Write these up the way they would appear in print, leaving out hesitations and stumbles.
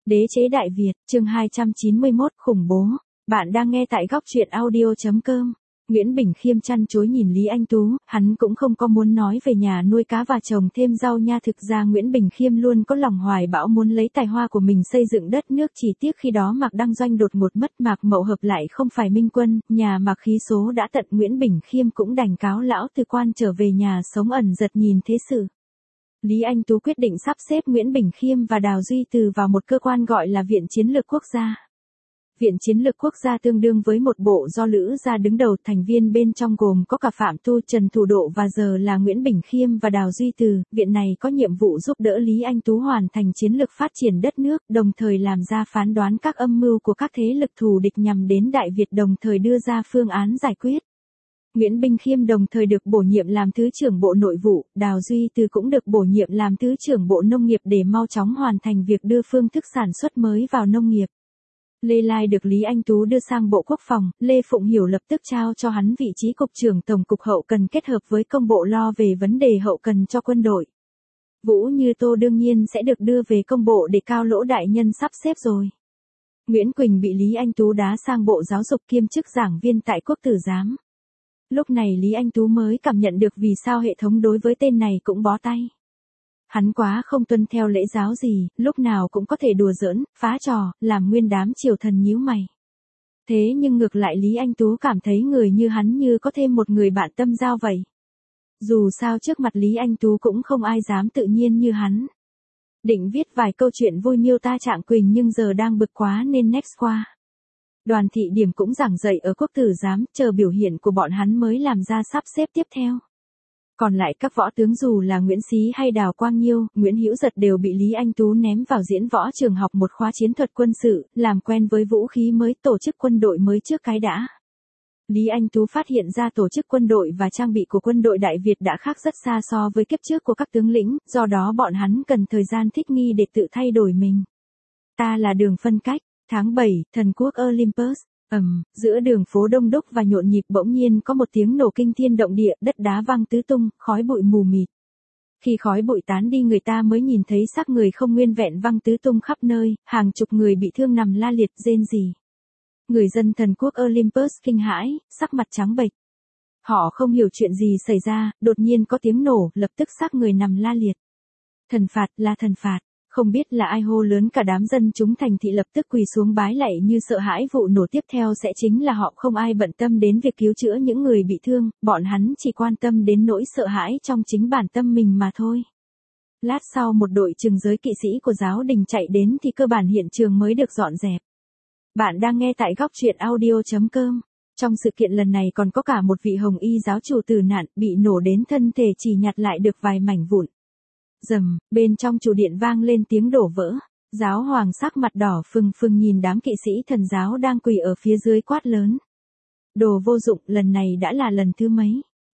Đế chế Đại Việt, chương 291, khủng bố. Bạn đang nghe tại góc truyện audio.com. Nguyễn Bình Khiêm chăn chối nhìn Lý Anh Tú, hắn cũng không có muốn nói về nhà nuôi cá và trồng thêm rau nha. Thực ra Nguyễn Bình Khiêm luôn có lòng hoài bão muốn lấy tài hoa của mình xây dựng đất nước, chỉ tiếc khi đó Mạc Đăng Doanh đột ngột mất, Mạc Mậu Hợp lại không phải minh quân, nhà Mạc khí số đã tận, Nguyễn Bình Khiêm cũng đành cáo lão từ quan trở về nhà sống ẩn giật nhìn thế sự. Lý Anh Tú quyết định sắp xếp Nguyễn Bình Khiêm và Đào Duy Từ vào một cơ quan gọi là Viện Chiến lược Quốc gia. Viện Chiến lược Quốc gia tương đương với một bộ do Lữ gia đứng đầu, thành viên bên trong gồm có cả Phạm Tu, Trần Thủ Độ và giờ là Nguyễn Bình Khiêm và Đào Duy Từ. Viện này có nhiệm vụ giúp đỡ Lý Anh Tú hoàn thành chiến lược phát triển đất nước, đồng thời làm ra phán đoán các âm mưu của các thế lực thù địch nhằm đến Đại Việt, đồng thời đưa ra phương án giải quyết. Nguyễn Bình Khiêm đồng thời được bổ nhiệm làm Thứ trưởng Bộ Nội vụ, Đào Duy Từ cũng được bổ nhiệm làm Thứ trưởng Bộ Nông nghiệp để mau chóng hoàn thành việc đưa phương thức sản xuất mới vào nông nghiệp. Lê Lai được Lý Anh Tú đưa sang Bộ Quốc phòng, Lê Phụng Hiểu lập tức trao cho hắn vị trí Cục trưởng Tổng cục Hậu cần kết hợp với công bộ lo về vấn đề hậu cần cho quân đội. Vũ Như Tô đương nhiên sẽ được đưa về công bộ để Cao Lỗ đại nhân sắp xếp rồi. Nguyễn Quỳnh bị Lý Anh Tú đá sang Bộ Giáo dục kiêm chức giảng viên tại Quốc tử giám. Lúc này Lý Anh Tú mới cảm nhận được vì sao hệ thống đối với tên này cũng bó tay. Hắn quá không tuân theo lễ giáo gì, lúc nào cũng có thể đùa giỡn, phá trò, làm nguyên đám triều thần nhíu mày. Thế nhưng ngược lại Lý Anh Tú cảm thấy người như hắn như có thêm một người bạn tâm giao vậy. Dù sao trước mặt Lý Anh Tú cũng không ai dám tự nhiên như hắn. Định viết vài câu chuyện vui miêu ta Trạng Quỳnh nhưng giờ đang bực quá nên next qua. Đoàn Thị Điểm cũng giảng dạy ở Quốc tử giám, chờ biểu hiện của bọn hắn mới làm ra sắp xếp tiếp theo. Còn lại các võ tướng dù là Nguyễn Xí hay Đào Quang Nhiêu, Nguyễn Hữu Giật đều bị Lý Anh Tú ném vào diễn võ trường học một khóa chiến thuật quân sự, làm quen với vũ khí mới, tổ chức quân đội mới trước cái đã. Lý Anh Tú phát hiện ra tổ chức quân đội và trang bị của quân đội Đại Việt đã khác rất xa so với kiếp trước của các tướng lĩnh, do đó bọn hắn cần thời gian thích nghi để tự thay đổi mình. Ta là đường phân cách. Tháng 7, thần quốc Olympus. Giữa đường phố đông đúc và nhộn nhịp bỗng nhiên có một tiếng nổ kinh thiên động địa, đất đá văng tứ tung, khói bụi mù mịt. Khi khói bụi tán đi người ta mới nhìn thấy xác người không nguyên vẹn văng tứ tung khắp nơi, hàng chục người bị thương nằm la liệt rên rỉ. Người dân thần quốc Olympus kinh hãi, sắc mặt trắng bệch. Họ không hiểu chuyện gì xảy ra, đột nhiên có tiếng nổ, lập tức xác người nằm la liệt. Thần phạt, là thần phạt. Không biết là ai hô lớn, cả đám dân chúng thành thị lập tức quỳ xuống bái lạy như sợ hãi. Vụ nổ tiếp theo sẽ chính là họ không ai bận tâm đến việc cứu chữa những người bị thương, bọn hắn chỉ quan tâm đến nỗi sợ hãi trong chính bản tâm mình mà thôi. Lát sau một đội trừng giới kỵ sĩ của giáo đình chạy đến thì cơ bản hiện trường mới được dọn dẹp. Bạn đang nghe tại góc truyện audio.com. Trong sự kiện lần này còn có cả một vị hồng y giáo chủ tử nạn, bị nổ đến thân thể chỉ nhặt lại được vài mảnh vụn. Rầm, bên trong chủ điện vang lên tiếng đổ vỡ. Giáo hoàng sắc mặt đỏ phừng phừng nhìn đám kỵ sĩ thần giáo đang quỳ ở phía dưới quát lớn. Đồ vô dụng, lần này đã là lần thứ mấy?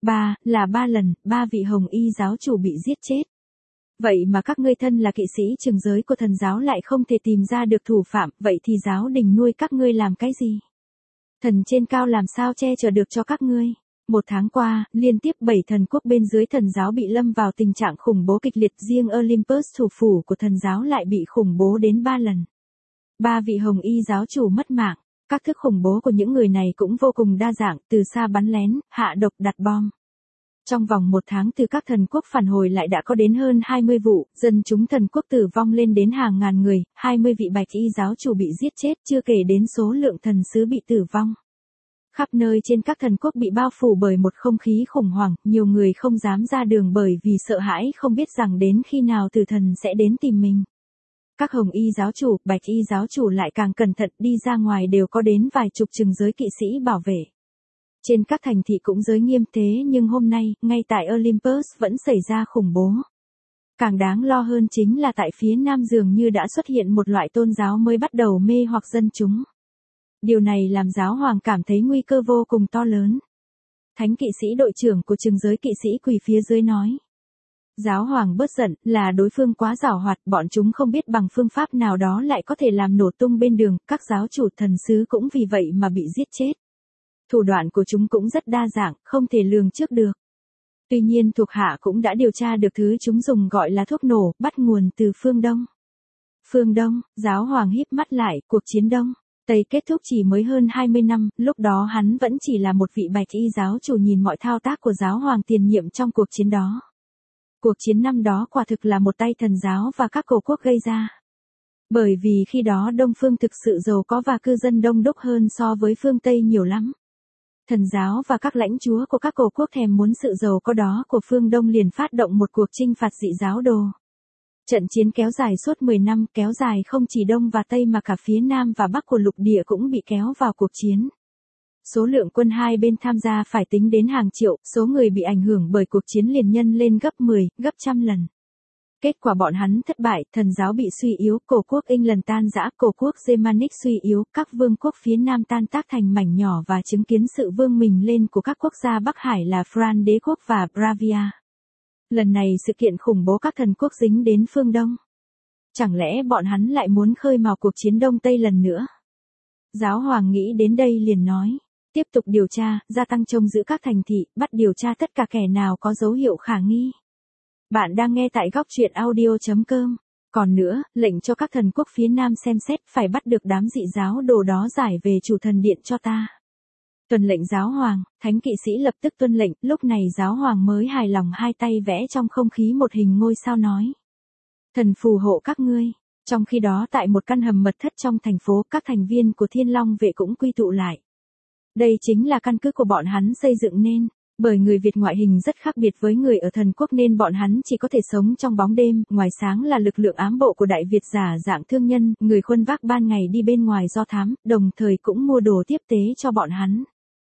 Ba lần, 3 vị hồng y giáo chủ bị giết chết. Vậy mà các ngươi thân là kỵ sĩ trường giới của thần giáo lại không thể tìm ra được thủ phạm, vậy thì giáo đình nuôi các ngươi làm cái gì? Thần trên cao làm sao che chở được cho các ngươi? Một tháng qua, liên tiếp 7 thần quốc bên dưới thần giáo bị lâm vào tình trạng khủng bố kịch liệt, riêng Olympus thủ phủ của thần giáo lại bị khủng bố đến 3 lần. 3 vị hồng y giáo chủ mất mạng, các thức khủng bố của những người này cũng vô cùng đa dạng, từ xa bắn lén, hạ độc, đặt bom. Trong vòng 1 tháng từ các thần quốc phản hồi lại đã có đến hơn 20 vụ, dân chúng thần quốc tử vong lên đến hàng ngàn người, 20 vị bạch y giáo chủ bị giết chết, chưa kể đến số lượng thần sứ bị tử vong. Khắp nơi trên các thần quốc bị bao phủ bởi một không khí khủng hoảng, nhiều người không dám ra đường bởi vì sợ hãi không biết rằng đến khi nào tử thần sẽ đến tìm mình. Các hồng y giáo chủ, bạch y giáo chủ lại càng cẩn thận, đi ra ngoài đều có đến vài chục trừng giới kỵ sĩ bảo vệ. Trên các thành thị cũng giới nghiêm thế nhưng hôm nay, ngay tại Olympus vẫn xảy ra khủng bố. Càng đáng lo hơn chính là tại phía nam dường như đã xuất hiện một loại tôn giáo mới bắt đầu mê hoặc dân chúng. Điều này làm giáo hoàng cảm thấy nguy cơ vô cùng to lớn. Thánh kỵ sĩ đội trưởng của trừng giới kỵ sĩ quỳ phía dưới nói. Giáo hoàng bớt giận, là đối phương quá giảo hoạt, bọn chúng không biết bằng phương pháp nào đó lại có thể làm nổ tung bên đường, các giáo chủ thần sứ cũng vì vậy mà bị giết chết. Thủ đoạn của chúng cũng rất đa dạng, không thể lường trước được. Tuy nhiên thuộc hạ cũng đã điều tra được thứ chúng dùng gọi là thuốc nổ, bắt nguồn từ phương Đông. Phương Đông, giáo hoàng híp mắt lại, cuộc chiến Đông Tây kết thúc chỉ mới hơn 20 năm, lúc đó hắn vẫn chỉ là một vị bạch y giáo chủ nhìn mọi thao tác của giáo hoàng tiền nhiệm trong cuộc chiến đó. Cuộc chiến năm đó quả thực là một tay thần giáo và các cổ quốc gây ra. Bởi vì khi đó Đông Phương thực sự giàu có và cư dân đông đúc hơn so với phương Tây nhiều lắm. Thần giáo và các lãnh chúa của các cổ quốc thèm muốn sự giàu có đó của phương Đông liền phát động một cuộc chinh phạt dị giáo đồ. Trận chiến kéo dài suốt 10 năm, kéo dài không chỉ Đông và Tây mà cả phía Nam và Bắc của lục địa cũng bị kéo vào cuộc chiến. Số lượng quân hai bên tham gia phải tính đến hàng triệu, số người bị ảnh hưởng bởi cuộc chiến liền nhân lên gấp 10, gấp trăm lần. Kết quả bọn hắn thất bại, thần giáo bị suy yếu, cổ quốc England tan rã, cổ quốc Germanic suy yếu, các vương quốc phía Nam tan tác thành mảnh nhỏ và chứng kiến sự vươn mình lên của các quốc gia Bắc Hải là France đế quốc và Bravia. Lần này sự kiện khủng bố các thần quốc dính đến phương Đông. Chẳng lẽ bọn hắn lại muốn khơi mào cuộc chiến Đông Tây lần nữa? Giáo hoàng nghĩ đến đây liền nói. Tiếp tục điều tra, gia tăng trông giữ các thành thị, bắt điều tra tất cả kẻ nào có dấu hiệu khả nghi. Bạn đang nghe tại góc truyện audio.com. Còn nữa, lệnh cho các thần quốc phía Nam xem xét phải bắt được đám dị giáo đồ đó giải về chủ thần điện cho ta. Tuân lệnh giáo hoàng, thánh kỵ sĩ lập tức tuân lệnh, lúc này giáo hoàng mới hài lòng hai tay vẽ trong không khí một hình ngôi sao nói. Thần phù hộ các ngươi. Trong khi đó tại một căn hầm mật thất trong thành phố, các thành viên của Thiên Long vệ cũng quy tụ lại. Đây chính là căn cứ của bọn hắn xây dựng nên. Bởi người Việt ngoại hình rất khác biệt với người ở thần quốc nên bọn hắn chỉ có thể sống trong bóng đêm, ngoài sáng là lực lượng ám bộ của Đại Việt giả dạng thương nhân, người khuân vác ban ngày đi bên ngoài do thám, đồng thời cũng mua đồ tiếp tế cho bọn hắn.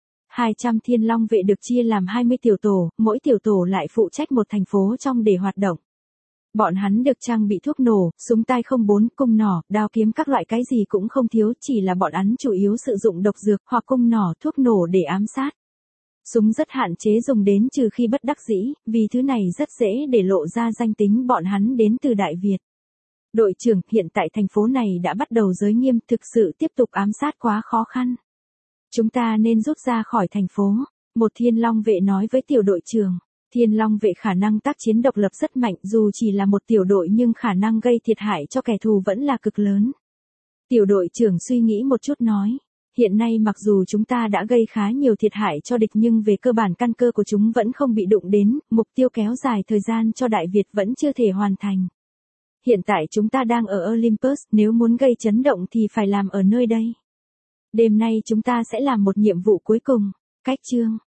200 Thiên Long vệ được chia làm 20 tiểu tổ, mỗi tiểu tổ lại phụ trách một thành phố trong để hoạt động. Bọn hắn được trang bị thuốc nổ, súng tay 04, cung nỏ, đao kiếm các loại cái gì cũng không thiếu, chỉ là bọn hắn chủ yếu sử dụng độc dược hoặc cung nỏ, thuốc nổ để ám sát. Súng rất hạn chế dùng đến trừ khi bất đắc dĩ, vì thứ này rất dễ để lộ ra danh tính bọn hắn đến từ Đại Việt. Đội trưởng, hiện tại thành phố này đã bắt đầu giới nghiêm, thực sự tiếp tục ám sát quá khó khăn. Chúng ta nên rút ra khỏi thành phố. Một Thiên Long vệ nói với tiểu đội trưởng. Thiên Long vệ khả năng tác chiến độc lập rất mạnh, dù chỉ là một tiểu đội nhưng khả năng gây thiệt hại cho kẻ thù vẫn là cực lớn. Tiểu đội trưởng suy nghĩ một chút nói. Hiện nay mặc dù chúng ta đã gây khá nhiều thiệt hại cho địch nhưng về cơ bản căn cơ của chúng vẫn không bị đụng đến, mục tiêu kéo dài thời gian cho Đại Việt vẫn chưa thể hoàn thành. Hiện tại chúng ta đang ở Olympus, nếu muốn gây chấn động thì phải làm ở nơi đây. Đêm nay chúng ta sẽ làm một nhiệm vụ cuối cùng. Cách chương